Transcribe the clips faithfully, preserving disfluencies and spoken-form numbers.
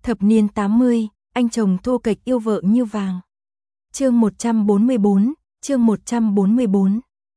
Thập niên tám mươi, anh chồng thô kệch yêu vợ như vàng. Chương một trăm bốn mươi bốn, chương một trăm bốn mươi bốn.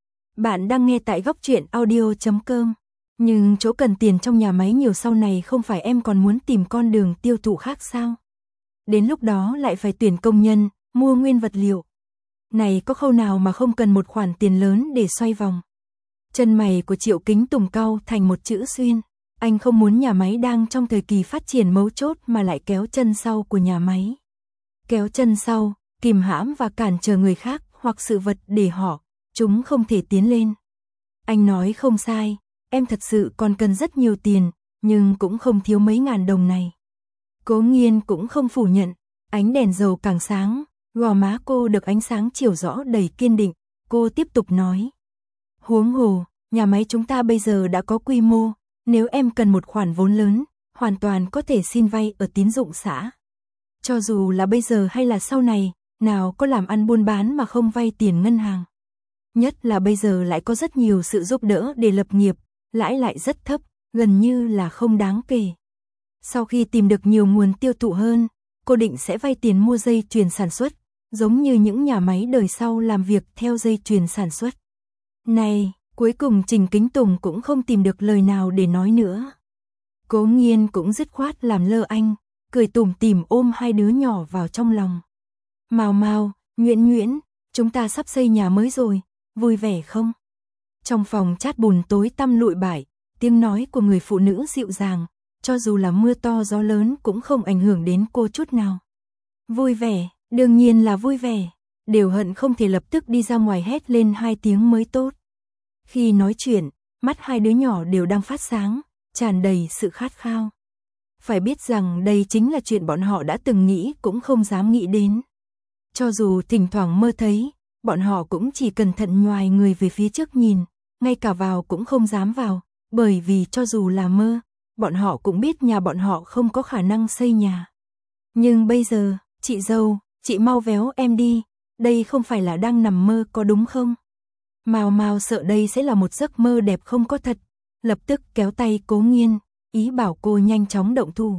Bạn đang nghe tại góc truyện audio chấm com. Nhưng chỗ cần tiền trong nhà máy nhiều sau này không phải em còn muốn tìm con đường tiêu thụ khác sao? Đến lúc đó lại phải tuyển công nhân, mua nguyên vật liệu. Này có khâu nào mà không cần một khoản tiền lớn để xoay vòng? Chân mày của Triệu Kính Tùng cau thành một chữ xuyên. Anh không muốn nhà máy đang trong thời kỳ phát triển mấu chốt mà lại kéo chân sau của nhà máy. Kéo chân sau, kìm hãm và cản trở người khác hoặc sự vật để họ, chúng không thể tiến lên. Anh nói không sai, em thật sự còn cần rất nhiều tiền, nhưng cũng không thiếu mấy ngàn đồng này. Cố Nghiên cũng không phủ nhận, ánh đèn dầu càng sáng, gò má cô được ánh sáng chiếu rõ đầy kiên định, cô tiếp tục nói. Huống hồ, nhà máy chúng ta bây giờ đã có quy mô, nếu em cần một khoản vốn lớn, hoàn toàn có thể xin vay ở tín dụng xã. Cho dù là bây giờ hay là sau này, nào có làm ăn buôn bán mà không vay tiền ngân hàng. Nhất là bây giờ lại có rất nhiều sự giúp đỡ để lập nghiệp, lãi lại rất thấp, gần như là không đáng kể. Sau khi tìm được nhiều nguồn tiêu thụ hơn, cô định sẽ vay tiền mua dây chuyền sản xuất, giống như những nhà máy đời sau làm việc theo dây chuyền sản xuất. Này, cuối cùng Trình Kính Tùng cũng không tìm được lời nào để nói nữa. Cố Nghiên cũng dứt khoát làm lơ anh, cười tủm tỉm ôm hai đứa nhỏ vào trong lòng. Mào Mào, Nhuyễn Nhuyễn, chúng ta sắp xây nhà mới rồi, vui vẻ không? Trong phòng chát bùn tối tăm lụi bại, tiếng nói của người phụ nữ dịu dàng, cho dù là mưa to gió lớn cũng không ảnh hưởng đến cô chút nào. Vui vẻ, đương nhiên là vui vẻ, đều hận không thể lập tức đi ra ngoài hét lên hai tiếng mới tốt. Khi nói chuyện, mắt hai đứa nhỏ đều đang phát sáng, tràn đầy sự khát khao. Phải biết rằng đây chính là chuyện bọn họ đã từng nghĩ cũng không dám nghĩ đến. Cho dù thỉnh thoảng mơ thấy, bọn họ cũng chỉ cẩn thận nhoài người về phía trước nhìn, ngay cả vào cũng không dám vào, bởi vì cho dù là mơ, bọn họ cũng biết nhà bọn họ không có khả năng xây nhà. Nhưng bây giờ, chị dâu, chị mau véo em đi, đây không phải là đang nằm mơ có đúng không? Mào Mào sợ đây sẽ là một giấc mơ đẹp không có thật, lập tức kéo tay Cố Nghiên, ý bảo cô nhanh chóng động thủ.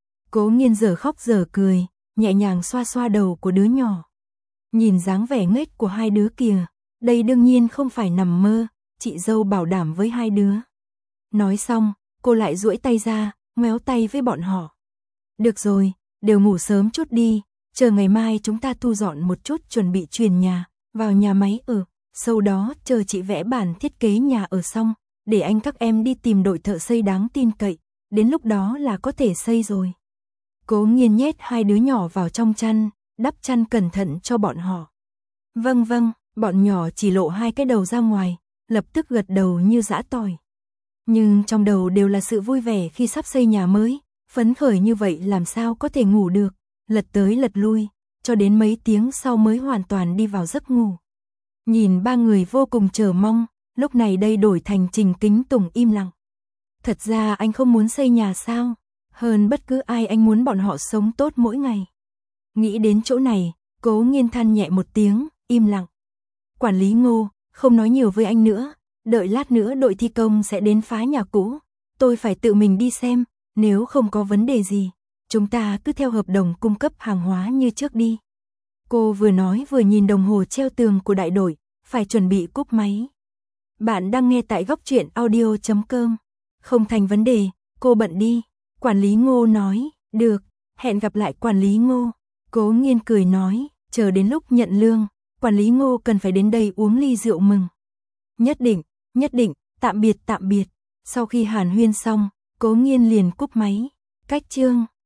Cố Nghiên giờ khóc giờ cười, nhẹ nhàng xoa xoa đầu của đứa nhỏ. Nhìn dáng vẻ nghếch của hai đứa kìa, đây đương nhiên không phải nằm mơ, chị dâu bảo đảm với hai đứa. Nói xong, cô lại duỗi tay ra, ngoéo tay với bọn họ. Được rồi, đều ngủ sớm chút đi, chờ ngày mai chúng ta thu dọn một chút chuẩn bị chuyển nhà, vào nhà máy ở, sau đó chờ chị vẽ bản thiết kế nhà ở xong, để anh các em đi tìm đội thợ xây đáng tin cậy, đến lúc đó là có thể xây rồi. Cố Nghiên nhét hai đứa nhỏ vào trong chăn, đắp chăn cẩn thận cho bọn họ. Vâng vâng, bọn nhỏ chỉ lộ hai cái đầu ra ngoài, lập tức gật đầu như giã tỏi. Nhưng trong đầu đều là sự vui vẻ khi sắp xây nhà mới, phấn khởi như vậy làm sao có thể ngủ được, lật tới lật lui, cho đến mấy tiếng sau mới hoàn toàn đi vào giấc ngủ. Nhìn ba người vô cùng chờ mong, lúc này đây đổi thành Trình Kính Tùng im lặng. Thật ra anh không muốn xây nhà sao? Hơn bất cứ ai anh muốn bọn họ sống tốt mỗi ngày. Nghĩ đến chỗ này, Cố Nghiên than nhẹ một tiếng, im lặng. Quản lý Ngô, không nói nhiều với anh nữa, đợi lát nữa đội thi công sẽ đến phá nhà cũ, tôi phải tự mình đi xem, nếu không có vấn đề gì, chúng ta cứ theo hợp đồng cung cấp hàng hóa như trước đi. Cô vừa nói vừa nhìn đồng hồ treo tường của đại đội, phải chuẩn bị cúp máy. Bạn đang nghe tại góc truyện audio chấm com. Không thành vấn đề, cô bận đi. Quản lý Ngô nói, được, hẹn gặp lại quản lý Ngô. Cố Nghiên cười nói, chờ đến lúc nhận lương, quản lý Ngô cần phải đến đây uống ly rượu mừng. Nhất định, nhất định, tạm biệt tạm biệt. Sau khi hàn huyên xong, Cố Nghiên liền cúp máy. Cách chương